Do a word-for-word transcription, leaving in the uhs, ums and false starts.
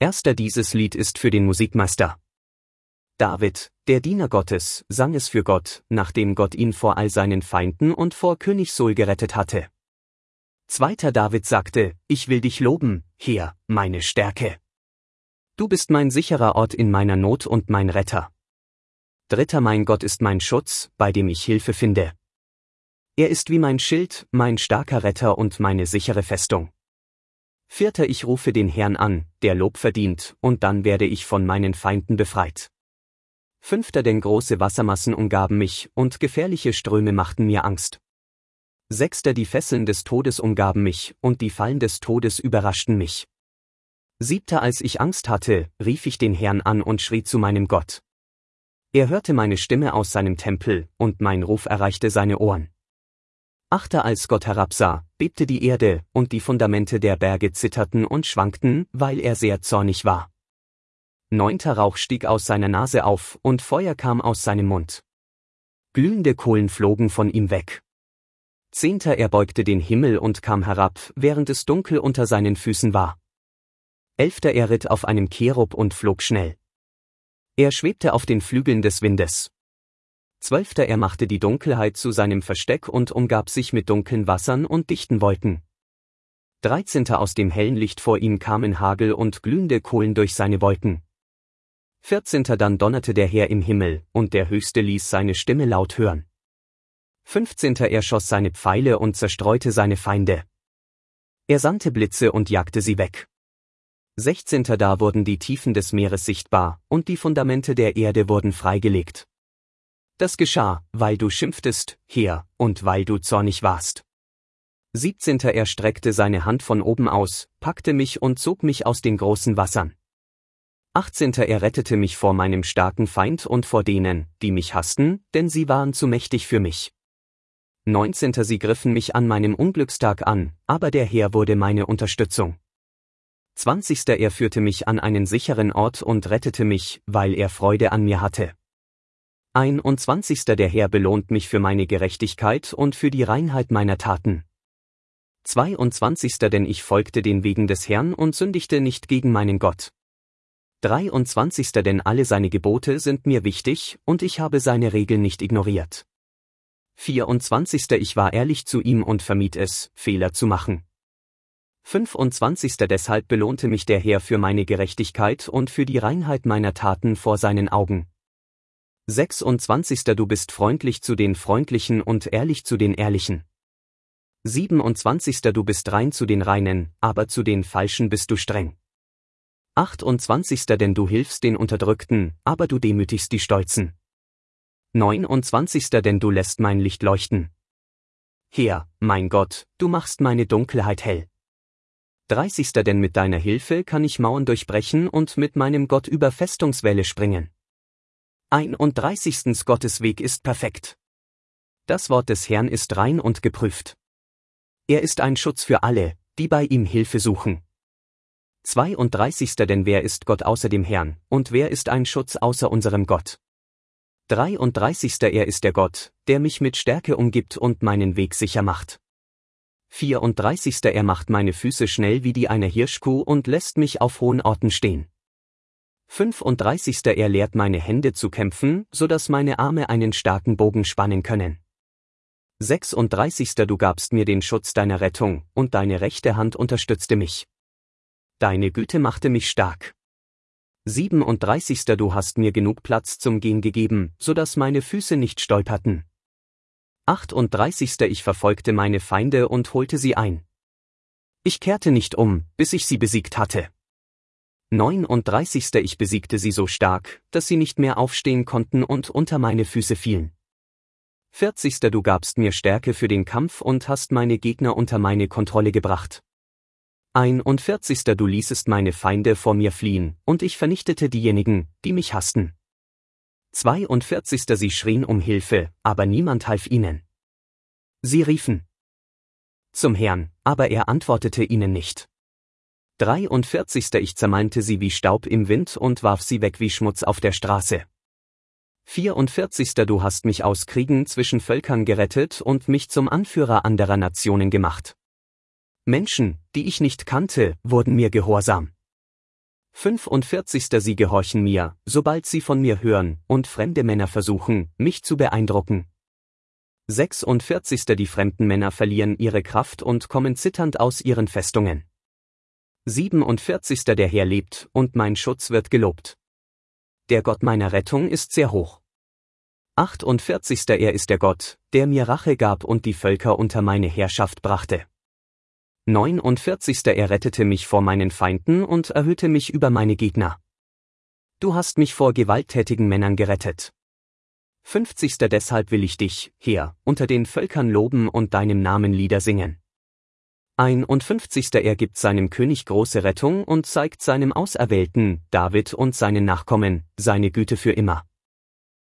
Erster dieses Lied ist für den Musikmeister David, der Diener Gottes, sang es für Gott, nachdem Gott ihn vor all seinen Feinden und vor König Saul gerettet hatte. Zweiter David sagte, ich will dich loben, Herr, meine Stärke. Du bist mein sicherer Ort in meiner Not und mein Retter. Dritter mein Gott ist mein Schutz, bei dem ich Hilfe finde. Er ist wie mein Schild, mein starker Retter und meine sichere Festung. Vierter ich rufe den Herrn an, der Lob verdient, und dann werde ich von meinen Feinden befreit. Fünfter denn große Wassermassen umgaben mich, und gefährliche Ströme machten mir Angst. Sechster die Fesseln des Todes umgaben mich, und die Fallen des Todes überraschten mich. Siebter als ich Angst hatte, rief ich den Herrn an und schrie zu meinem Gott. Er hörte meine Stimme aus seinem Tempel, und mein Ruf erreichte seine Ohren. Achter als Gott herabsah, bebte die Erde, und die Fundamente der Berge zitterten und schwankten, weil er sehr zornig war. Neunter Rauch stieg aus seiner Nase auf, und Feuer kam aus seinem Mund. Glühende Kohlen flogen von ihm weg. Zehnter er beugte den Himmel und kam herab, während es dunkel unter seinen Füßen war. Elfter er ritt auf einem Cherub und flog schnell. Er schwebte auf den Flügeln des Windes. Zwölfter er machte die Dunkelheit zu seinem Versteck und umgab sich mit dunklen Wassern und dichten Wolken. Dreizehnter aus dem hellen Licht vor ihm kamen Hagel und glühende Kohlen durch seine Wolken. Vierzehnter dann donnerte der Herr im Himmel, und der Höchste ließ seine Stimme laut hören. Fünfzehnter er schoss seine Pfeile und zerstreute seine Feinde. Er sandte Blitze und jagte sie weg. Sechzehnter da wurden die Tiefen des Meeres sichtbar, und die Fundamente der Erde wurden freigelegt. Das geschah, weil du schimpftest, Herr, und weil du zornig warst. Siebzehnter er streckte seine Hand von oben aus, packte mich und zog mich aus den großen Wassern. Achtzehnter er rettete mich vor meinem starken Feind und vor denen, die mich hassten, denn sie waren zu mächtig für mich. Neunzehnter sie griffen mich an meinem Unglückstag an, aber der Herr wurde meine Unterstützung. Zwanzigster er führte mich an einen sicheren Ort und rettete mich, weil er Freude an mir hatte. Einundzwanzigster der Herr belohnt mich für meine Gerechtigkeit und für die Reinheit meiner Taten. Zweiundzwanzigster denn ich folgte den Wegen des Herrn und sündigte nicht gegen meinen Gott. Dreiundzwanzigster denn alle seine Gebote sind mir wichtig, und ich habe seine Regeln nicht ignoriert. Vierundzwanzigster ich war ehrlich zu ihm und vermied es, Fehler zu machen. Fünfundzwanzigster deshalb belohnte mich der Herr für meine Gerechtigkeit und für die Reinheit meiner Taten vor seinen Augen. Sechsundzwanzigster du bist freundlich zu den Freundlichen und ehrlich zu den Ehrlichen. Siebenundzwanzigster du bist rein zu den Reinen, aber zu den Falschen bist du streng. Achtundzwanzigster denn du hilfst den Unterdrückten, aber du demütigst die Stolzen. Neunundzwanzigster denn du lässt mein Licht leuchten. Herr, mein Gott, du machst meine Dunkelheit hell. Dreißigster denn mit deiner Hilfe kann ich Mauern durchbrechen und mit meinem Gott über Festungswälle springen. Einunddreißigstens Gottes Weg ist perfekt. Das Wort des Herrn ist rein und geprüft. Er ist ein Schutz für alle, die bei ihm Hilfe suchen. Zweiunddreißigster denn wer ist Gott außer dem Herrn, und wer ist ein Schutz außer unserem Gott? Dreiunddreißigster er ist der Gott, der mich mit Stärke umgibt und meinen Weg sicher macht. Vierunddreißigster er macht meine Füße schnell wie die einer Hirschkuh und lässt mich auf hohen Orten stehen. Fünfunddreißigster er lehrt meine Hände zu kämpfen, so dass meine Arme einen starken Bogen spannen können. Sechsunddreißigster du gabst mir den Schutz deiner Rettung, und deine rechte Hand unterstützte mich. Deine Güte machte mich stark. Siebenunddreißigster du hast mir genug Platz zum Gehen gegeben, so dass meine Füße nicht stolperten. Achtunddreißigster ich verfolgte meine Feinde und holte sie ein. Ich kehrte nicht um, bis ich sie besiegt hatte. Neununddreißigster ich besiegte sie so stark, dass sie nicht mehr aufstehen konnten und unter meine Füße fielen. Vierzigster du gabst mir Stärke für den Kampf und hast meine Gegner unter meine Kontrolle gebracht. Einundvierzigster du ließest meine Feinde vor mir fliehen, und ich vernichtete diejenigen, die mich hassten. Zweiundvierzigster sie schrien um Hilfe, aber niemand half ihnen. Sie riefen zum Herrn, aber er antwortete ihnen nicht. Dreiundvierzigster ich zermalmte sie wie Staub im Wind und warf sie weg wie Schmutz auf der Straße. Vierundvierzigster du hast mich aus Kriegen zwischen Völkern gerettet und mich zum Anführer anderer Nationen gemacht. Menschen, die ich nicht kannte, wurden mir gehorsam. fünfundvierzig. Sie gehorchen mir, sobald sie von mir hören, und fremde Männer versuchen, mich zu beeindrucken. sechsundvierzig. Die fremden Männer verlieren ihre Kraft und kommen zitternd aus ihren Festungen. siebenundvierzig. Der Herr lebt, und mein Schutz wird gelobt. Der Gott meiner Rettung ist sehr hoch. achtundvierzig. Er ist der Gott, der mir Rache gab und die Völker unter meine Herrschaft brachte. neunundvierzig. Er rettete mich vor meinen Feinden und erhöhte mich über meine Gegner. Du hast mich vor gewalttätigen Männern gerettet. fünfzig. Deshalb will ich dich, Herr, unter den Völkern loben und deinem Namen Lieder singen. einundfünfzig. Er gibt seinem König große Rettung und zeigt seinem Auserwählten, David und seinen Nachkommen, seine Güte für immer.